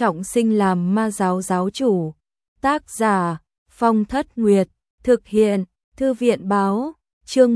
trọng sinh làm ma giáo giáo chủ. Tác giả Phong Thất Nguyệt, thực hiện Thư viện báo, chương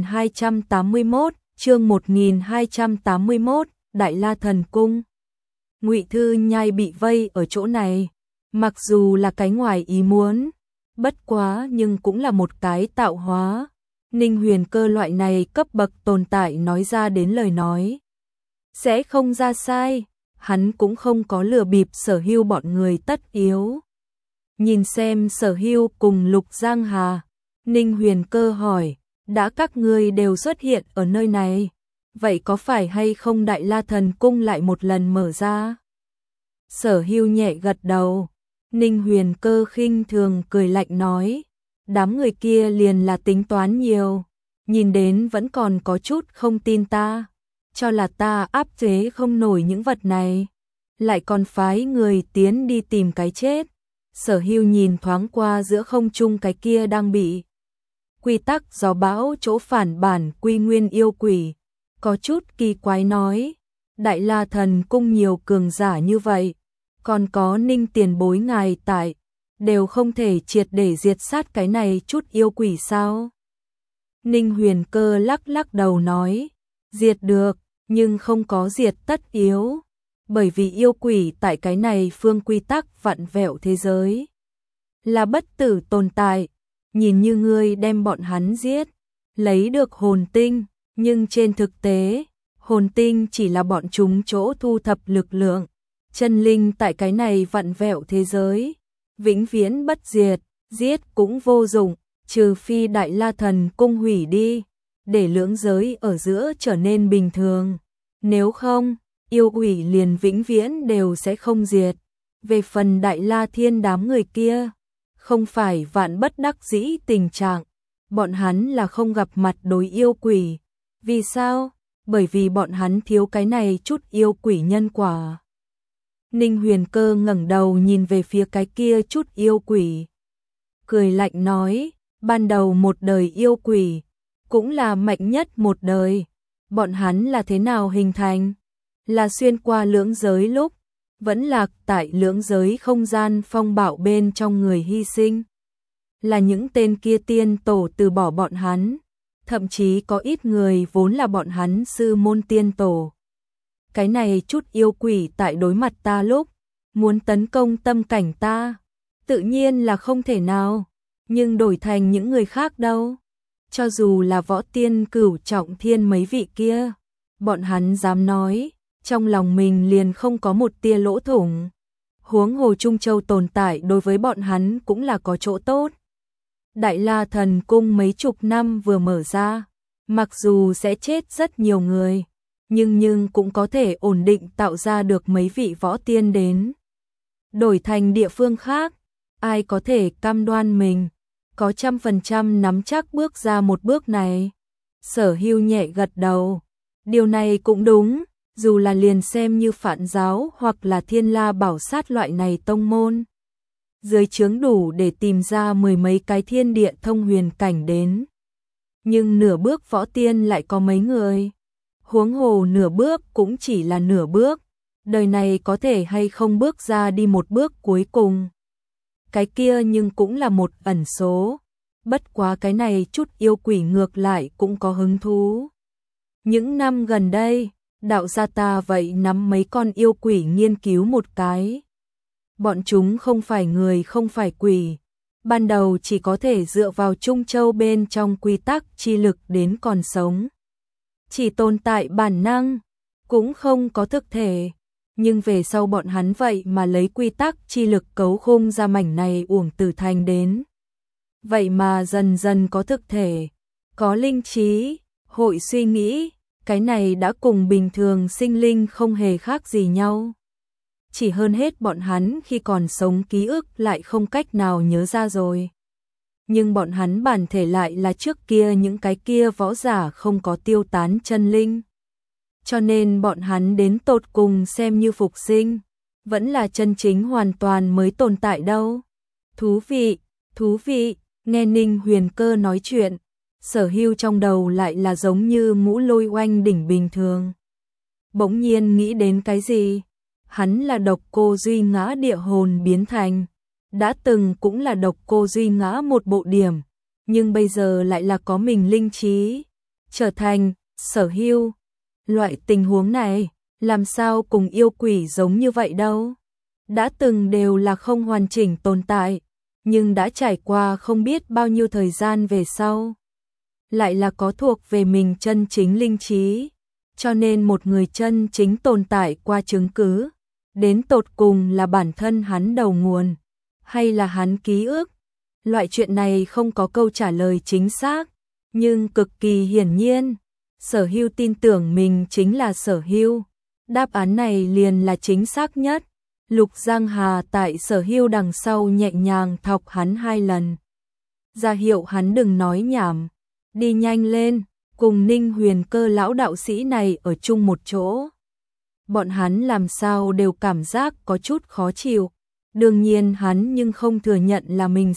1281, Đại La Thần Cung. Ngụy Thư Nhai bị vây ở chỗ này, mặc dù là cái ngoài ý muốn, bất quá nhưng cũng là một cái tạo hóa. Ninh Huyền Cơ loại này cấp bậc tồn tại nói ra đến lời nói sẽ không ra sai, hắn cũng không có lừa bịp Sở Hưu bọn người tất yếu. Nhìn xem Sở Hưu cùng Lục Giang Hà, Ninh Huyền Cơ hỏi, đã các ngươi đều xuất hiện ở nơi này, vậy có phải hay không Đại La Thần Cung lại một lần mở ra? Sở Hưu nhẹ gật đầu. Ninh Huyền Cơ khinh thường cười lạnh nói, đám người kia liền là tính toán nhiều, nhìn đến vẫn còn có chút không tin ta, cho là ta áp chế không nổi những vật này, lại còn phái người tiến đi tìm cái chết. Sở Hưu nhìn thoáng qua giữa không trung cái kia đang bị quy tắc gió bão chỗ phản bản quy nguyên yêu quỷ, có chút kỳ quái nói, Đại La Thần Cung nhiều cường giả như vậy, còn có Ninh tiền bối ngài tại, đều không thể triệt để diệt sát cái này chút yêu quỷ sao? Ninh Huyền Cơ lắc lắc đầu nói, diệt được, nhưng không có diệt tất yếu, bởi vì yêu quỷ tại cái này phương quy tắc vặn vẹo thế giới là bất tử tồn tại, nhìn như ngươi đem bọn hắn giết, lấy được hồn tinh, nhưng trên thực tế, hồn tinh chỉ là bọn chúng chỗ thu thập lực lượng, chân linh tại cái này vặn vẹo thế giới, vĩnh viễn bất diệt, giết cũng vô dụng, trừ phi Đại La Thần Cung hủy đi, để lưỡng giới ở giữa trở nên bình thường, nếu không, yêu quỷ liền vĩnh viễn đều sẽ không diệt. Về phần Đại La Thiên đám người kia, không phải vạn bất đắc dĩ tình trạng, bọn hắn là không gặp mặt đối yêu quỷ. Vì sao? Bởi vì bọn hắn thiếu cái này chút yêu quỷ nhân quả. Ninh Huyền Cơ ngẩng đầu nhìn về phía cái kia chút yêu quỷ, cười lạnh nói, ban đầu một đời yêu quỷ, cũng là mạnh nhất một đời, bọn hắn là thế nào hình thành? Là xuyên qua lưỡng giới lúc, vẫn lạc tại lưỡng giới không gian phong bạo bên trong người hy sinh. Là những tên kia tiên tổ từ bỏ bọn hắn, thậm chí có ít người vốn là bọn hắn sư môn tiên tổ. Cái này chút yêu quỷ tại đối mặt ta lúc, muốn tấn công tâm cảnh ta, tự nhiên là không thể nào, nhưng đổi thành những người khác đâu. Cho dù là võ tiên cửu trọng thiên mấy vị kia, bọn hắn dám nói, trong lòng mình liền không có một tia lỗ thủng. Huống hồ Trung Châu tồn tại đối với bọn hắn cũng là có chỗ tốt. Đại La Thần Cung mấy chục năm vừa mở ra, mặc dù sẽ chết rất nhiều người, nhưng cũng có thể ổn định tạo ra được mấy vị võ tiên đến. Đổi thành địa phương khác, ai có thể cam đoan mình có 100% nắm chắc bước ra một bước này? Sở Hưu nhẹ gật đầu, điều này cũng đúng, dù là liền xem như Phạn giáo hoặc là Thiên La Bảo Sát loại này tông môn, dưới chướng đủ để tìm ra mười mấy cái thiên địa thông huyền cảnh đến. Nhưng nửa bước võ tiên lại có mấy người? Huống hồ nửa bước cũng chỉ là nửa bước, đời này có thể hay không bước ra đi một bước cuối cùng. Cái kia nhưng cũng là một ẩn số, bất quá cái này chút yêu quỷ ngược lại cũng có hứng thú. Những năm gần đây, đạo gia ta vậy nắm mấy con yêu quỷ nghiên cứu một cái. Bọn chúng không phải người không phải quỷ, ban đầu chỉ có thể dựa vào Trung Châu bên trong quy tắc chi lực đến còn sống. Chỉ tồn tại bản năng, cũng không có thực thể, nhưng về sau bọn hắn vậy mà lấy quy tắc chi lực cấu khung ra mảnh này uổng tử thành đến. Vậy mà dần dần có thực thể, có linh trí, hội suy nghĩ, cái này đã cùng bình thường sinh linh không hề khác gì nhau. Chỉ hơn hết bọn hắn khi còn sống ký ức lại không cách nào nhớ ra rồi. Nhưng bọn hắn bản thể lại là trước kia những cái kia võ giả không có tiêu tán chân linh. Cho nên bọn hắn đến tột cùng xem như phục sinh, vẫn là chân chính hoàn toàn mới tồn tại đâu. Thú vị, nghe Ninh Huyền Cơ nói chuyện, Sở Hưu trong đầu lại là giống như mũ lôi oanh đỉnh bình thường. Bỗng nhiên nghĩ đến cái gì? Hắn là Độc Cô Duy Ngã địa hồn biến thành, đã từng cũng là Độc Cô Duy Ngã một bộ điểm, nhưng bây giờ lại là có mình linh trí, trở thành Sở Hưu. Loại tình huống này, làm sao cùng yêu quỷ giống như vậy đâu? Đã từng đều là không hoàn chỉnh tồn tại, nhưng đã trải qua không biết bao nhiêu thời gian về sau, lại là có thuộc về mình chân chính linh trí, cho nên một người chân chính tồn tại qua chứng cứ, đến tột cùng là bản thân hắn đầu nguồn, hay là hắn ký ức. Loại chuyện này không có câu trả lời chính xác, nhưng cực kỳ hiển nhiên, Sở Hưu tin tưởng mình chính là Sở Hưu. Đáp án này liền là chính xác nhất. Lục Giang Hà tại Sở Hưu đằng sau nhẹ nhàng thọc hắn 2 lần, ra hiệu hắn đừng nói nhảm, đi nhanh lên, cùng Ninh Huyền Cơ lão đạo sĩ này ở chung một chỗ. Bọn hắn làm sao đều cảm giác có chút khó chịu, đương nhiên hắn nhưng không thừa nhận là mình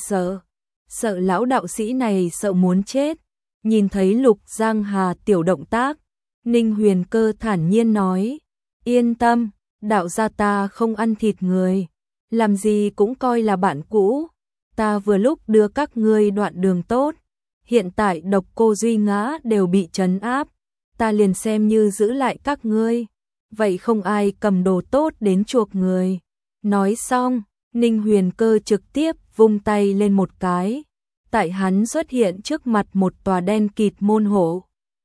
sợ lão đạo sĩ này sợ muốn chết. Nhìn thấy Lục Giang Hà tiểu động tác, Ninh Huyền Cơ thản nhiên nói, yên tâm, đạo gia ta không ăn thịt người, làm gì cũng coi là bạn cũ, ta vừa lúc đưa các ngươi đoạn đường tốt, hiện tại Độc Cô Duy Ngã đều bị trấn áp, ta liền xem như giữ lại các ngươi, vậy không ai cầm đồ tốt đến chuộc người. Nói xong, Ninh Huyền Cơ trực tiếp vung tay lên một cái, tại hắn xuất hiện trước mặt một tòa đen kịt môn hộ.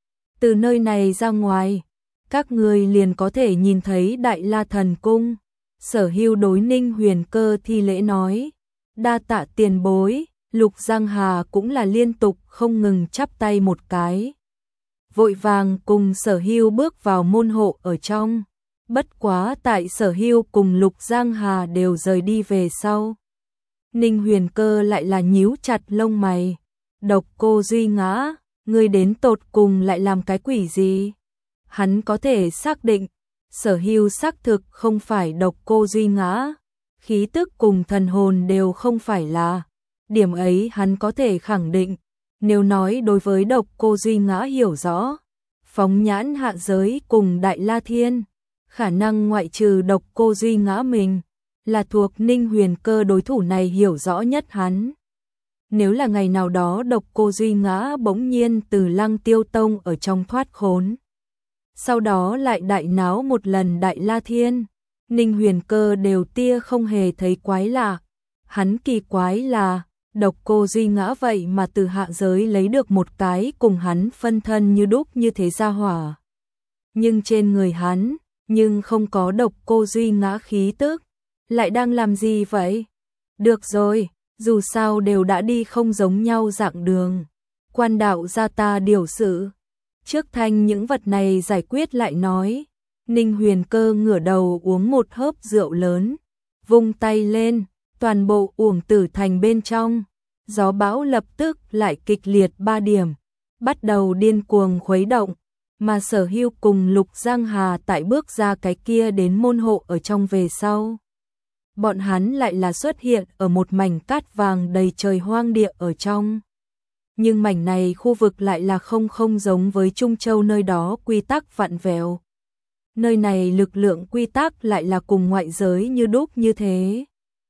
Từ nơi này ra ngoài, các ngươi liền có thể nhìn thấy Đại La Thần Cung. Sở Hưu đối Ninh Huyền Cơ thi lễ nói, đa tạ tiền bối. Lục Giang Hà cũng là liên tục không ngừng chắp tay một cái, vội vàng cùng Sở Hưu bước vào môn hộ ở trong. Bất quá tại Sở Hưu cùng Lục Giang Hà đều rời đi về sau, Ninh Huyền Cơ lại là nhíu chặt lông mày. Độc Cô Duy Ngã, ngươi đến tột cùng lại làm cái quỷ gì? Hắn có thể xác định, Sở Hưu xác thực không phải Độc Cô Duy Ngã, khí tức cùng thần hồn đều không phải là. Điểm ấy hắn có thể khẳng định, nếu nói đối với Độc Cô Duy Ngã hiểu rõ, phóng nhãn hạ giới cùng Đại La Thiên, khả năng ngoại trừ Độc Cô Duy Ngã mình, là thuộc Ninh Huyền Cơ đối thủ này hiểu rõ nhất hắn. Nếu là ngày nào đó Độc Cô Duy Ngã bỗng nhiên từ Lăng Tiêu Tông ở trong thoát khốn, sau đó lại đại náo một lần Đại La Thiên, Ninh Huyền Cơ đều tia không hề thấy quái lạ. Hắn kỳ quái là, Độc Cô Duy Ngã vậy mà từ hạ giới lấy được một cái cùng hắn phân thân như đúc như thế gia hỏa. Nhưng trên người hắn, nhưng không có Độc Cô Duy Ngã khí tức. Lại đang làm gì vậy? Được rồi, dù sao đều đã đi không giống nhau dạng đường. Quan đạo gia ta điều sự. Trước thanh những vật này giải quyết lại nói. Ninh Huyền Cơ ngửa đầu uống một hớp rượu lớn, vung tay lên, toàn bộ Uổng Tử Thành bên trong, gió bão lập tức lại kịch liệt 3 điểm, bắt đầu điên cuồng khuấy động, mà Sở Hưu cùng Lục Giang Hà tại bước ra cái kia đến môn hộ ở trong về sau. Bọn hắn lại là xuất hiện ở một mảnh cát vàng đầy trời hoang địa ở trong. Nhưng mảnh này khu vực lại là không giống với Trung Châu nơi đó quy tắc vặn vẹo. Nơi này lực lượng quy tắc lại là cùng ngoại giới như đúc như thế.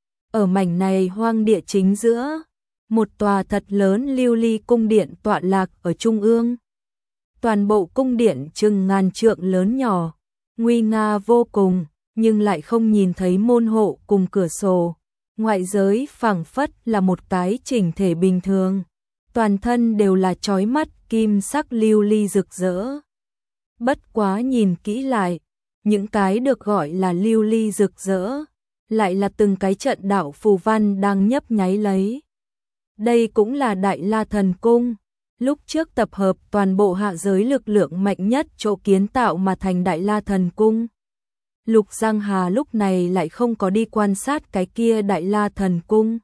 Ở mảnh này hoang địa chính giữa, một tòa thật lớn lưu ly cung điện tọa lạc ở trung ương. Toàn bộ cung điện chừng ngàn trượng lớn nhỏ, nguy nga vô cùng, nhưng lại không nhìn thấy môn hộ cùng cửa sổ. Ngoại giới phảng phất là một cái chỉnh thể bình thường, toàn thân đều là chói mắt kim sắc lưu ly rực rỡ. Bất quá nhìn kỹ lại, những cái được gọi là lưu ly rực rỡ, lại là từng cái trận đạo phù văn đang nhấp nháy lấy. Đây cũng là Đại La Thần Cung, lúc trước tập hợp toàn bộ hạ giới lực lượng mạnh nhất chỗ kiến tạo mà thành Đại La Thần Cung. Lục Giang Hà lúc này lại không có đi quan sát cái kia Đại La Thần Cung.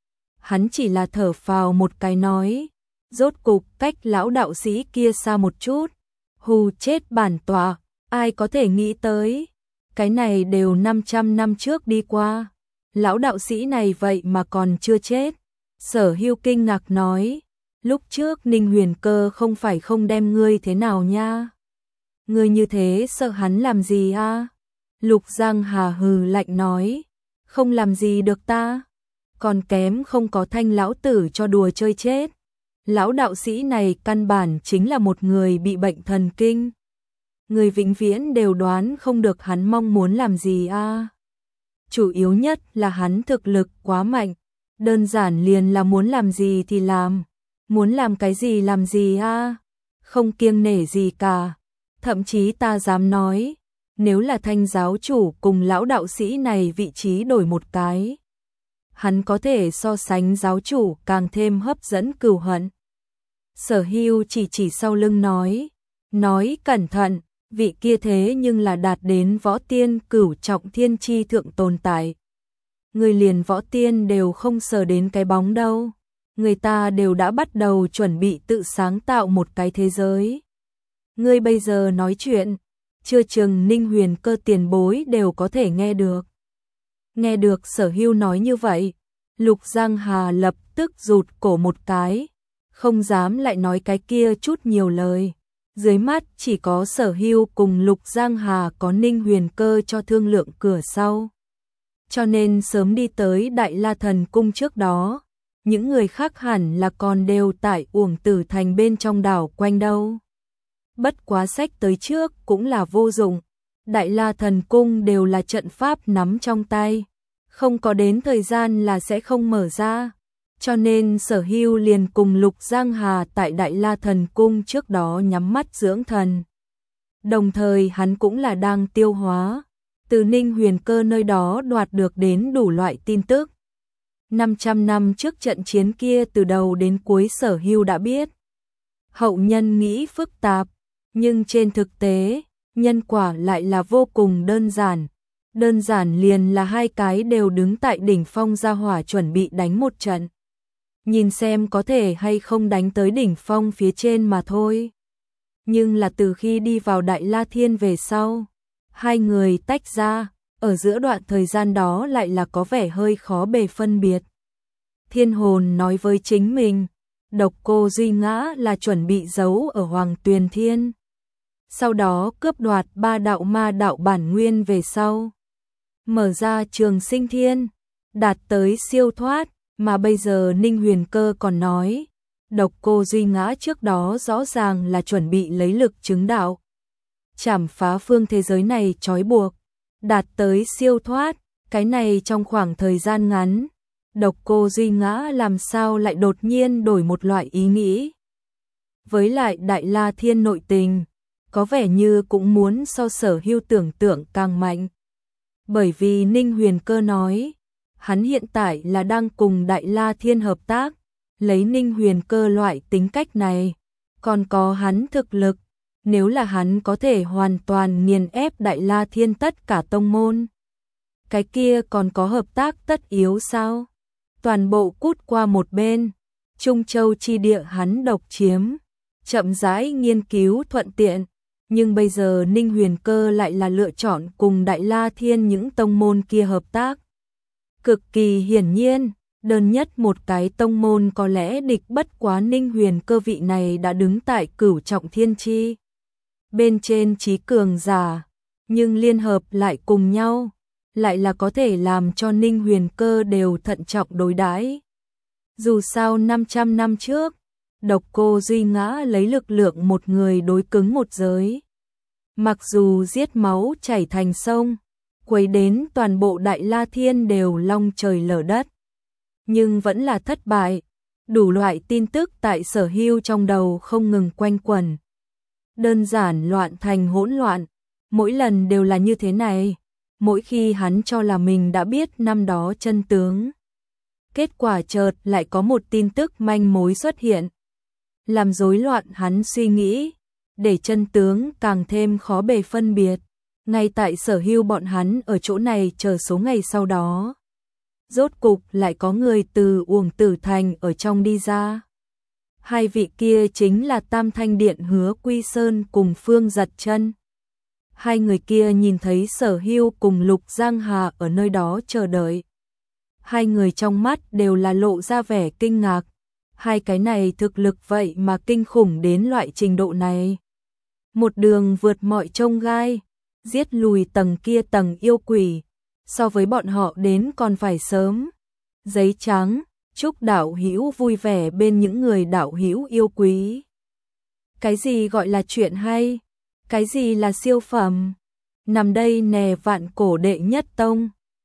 Hắn chỉ là thở phào một cái nói, rốt cục cách lão đạo sĩ kia xa một chút. Hù chết bản tọa, ai có thể nghĩ tới, cái này đều 500 năm trước đi qua, lão đạo sĩ này vậy mà còn chưa chết. Sở Hưu kinh ngạc nói, lúc trước Ninh Huyền Cơ không phải không đem ngươi thế nào nha? Ngươi như thế sợ hắn làm gì a? Lục Giang Hà hừ lạnh nói, không làm gì được ta, còn kém không có Thanh lão tử cho đùa chơi chết. Lão đạo sĩ này căn bản chính là một người bị bệnh thần kinh. Người vĩnh viễn đều đoán không được hắn mong muốn làm gì a. Chủ yếu nhất là hắn thực lực quá mạnh, đơn giản liền là muốn làm gì thì làm, muốn làm cái gì làm gì a, không kiêng nể gì cả. Thậm chí ta dám nói, nếu là Thanh giáo chủ cùng lão đạo sĩ này vị trí đổi một cái, hắn có thể so sánh giáo chủ càng thêm hấp dẫn cừu hận. Sở Hưu chỉ sau lưng nói cẩn thận, vị kia thế nhưng là đạt đến võ tiên cửu trọng thiên chi thượng tồn tại. Người liền võ tiên đều không sờ đến cái bóng đâu, người ta đều đã bắt đầu chuẩn bị tự sáng tạo một cái thế giới. Ngươi bây giờ nói chuyện, chưa chừng Ninh Huyền Cơ tiền bối đều có thể nghe được. Nghe được Sở Hưu nói như vậy, Lục Giang Hà lập tức rụt cổ một cái, không dám lại nói cái kia chút nhiều lời. Dưới mắt chỉ có Sở Hưu cùng Lục Giang Hà có Ninh Huyền Cơ cho thương lượng cửa sau. Cho nên sớm đi tới Đại La Thần Cung trước đó, những người khác hẳn là còn đều tại Uổng Tử Thành bên trong đảo quanh đâu. Bất quá sách tới trước cũng là vô dụng, Đại La Thần Cung đều là trận pháp nắm trong tay, không có đến thời gian là sẽ không mở ra. Cho nên Sở Hưu liền cùng Lục Giang Hà tại Đại La Thần Cung trước đó nhắm mắt dưỡng thần. Đồng thời hắn cũng là đang tiêu hóa, từ Ninh Huyền Cơ nơi đó đoạt được đến đủ loại tin tức. 500 năm trước trận chiến kia từ đầu đến cuối Sở Hưu đã biết. Hậu nhân nghĩ phức tạp, nhưng trên thực tế, nhân quả lại là vô cùng đơn giản. Đơn giản liền là hai cái đều đứng tại đỉnh phong gia hỏa chuẩn bị đánh một trận. Nhìn xem có thể hay không đánh tới đỉnh phong phía trên mà thôi. Nhưng là từ khi đi vào Đại La Thiên về sau, hai người tách ra, ở giữa đoạn thời gian đó lại là có vẻ hơi khó bề phân biệt. Thiên hồn nói với chính mình, Độc Cô Duy Ngã là chuẩn bị giấu ở Hoàng Tuyền Thiên. Sau đó cướp đoạt 3 đạo ma đạo bản nguyên về sau. Mở ra Trường Sinh Thiên, đạt tới siêu thoát. Mà bây giờ Ninh Huyền Cơ còn nói, Độc Cô Duy Ngã trước đó rõ ràng là chuẩn bị lấy lực chứng đạo, chảm phá phương thế giới này trói buộc, đạt tới siêu thoát. Cái này trong khoảng thời gian ngắn, Độc Cô Duy Ngã làm sao lại đột nhiên đổi một loại ý nghĩ. Với lại Đại La Thiên nội tình, có vẻ như cũng muốn so Sở Hưu tưởng tượng càng mạnh. Bởi vì Ninh Huyền Cơ nói, hắn hiện tại là đang cùng Đại La Thiên hợp tác, lấy Ninh Huyền Cơ loại tính cách này, còn có hắn thực lực, nếu là hắn có thể hoàn toàn nghiền ép Đại La Thiên tất cả tông môn, cái kia còn có hợp tác tất yếu sao? Toàn bộ cút qua một bên, Trung Châu chi địa hắn độc chiếm, chậm rãi nghiên cứu thuận tiện, nhưng bây giờ Ninh Huyền Cơ lại là lựa chọn cùng Đại La Thiên những tông môn kia hợp tác. Cực kỳ hiển nhiên, đơn nhất một cái tông môn có lẽ địch bất quá Ninh Huyền Cơ vị này đã đứng tại cửu trọng thiên chi. Bên trên trí cường giả, nhưng liên hợp lại cùng nhau, lại là có thể làm cho Ninh Huyền Cơ đều thận trọng đối đãi. Dù sao 500 năm trước, Độc Cô Duy Ngã lấy lực lượng một người đối cứng một giới. Mặc dù giết máu chảy thành sông, quấy đến toàn bộ Đại La Thiên đều long trời lở đất, nhưng vẫn là thất bại. Đủ loại tin tức tại Sở Hưu trong đầu không ngừng quanh quẩn. Đơn giản loạn thành hỗn loạn, mỗi lần đều là như thế này, mỗi khi hắn cho là mình đã biết năm đó chân tướng. Kết quả chợt lại có một tin tức manh mối xuất hiện, làm rối loạn hắn suy nghĩ, để chân tướng càng thêm khó bề phân biệt. Ngay tại Sở Hưu bọn hắn ở chỗ này chờ số ngày sau đó, rốt cục lại có người từ Uổng Tử Thành ở trong đi ra. Hai vị kia chính là Tam Thanh Điện Hứa Quy Sơn cùng Phương Giật Chân. Hai người kia nhìn thấy Sở Hưu cùng Lục Giang Hà ở nơi đó chờ đợi. Hai người trong mắt đều là lộ ra vẻ kinh ngạc. Hai cái này thực lực vậy mà kinh khủng đến loại trình độ này. Một đường vượt mọi chông gai, giết lùi tầng kia tầng yêu quỷ, so với bọn họ đến còn phải sớm. Giấy trắng, chúc đạo hữu vui vẻ bên những người đạo hữu yêu quý. Cái gì gọi là chuyện hay? Cái gì là siêu phẩm? Nằm đây nè vạn cổ đệ nhất tông.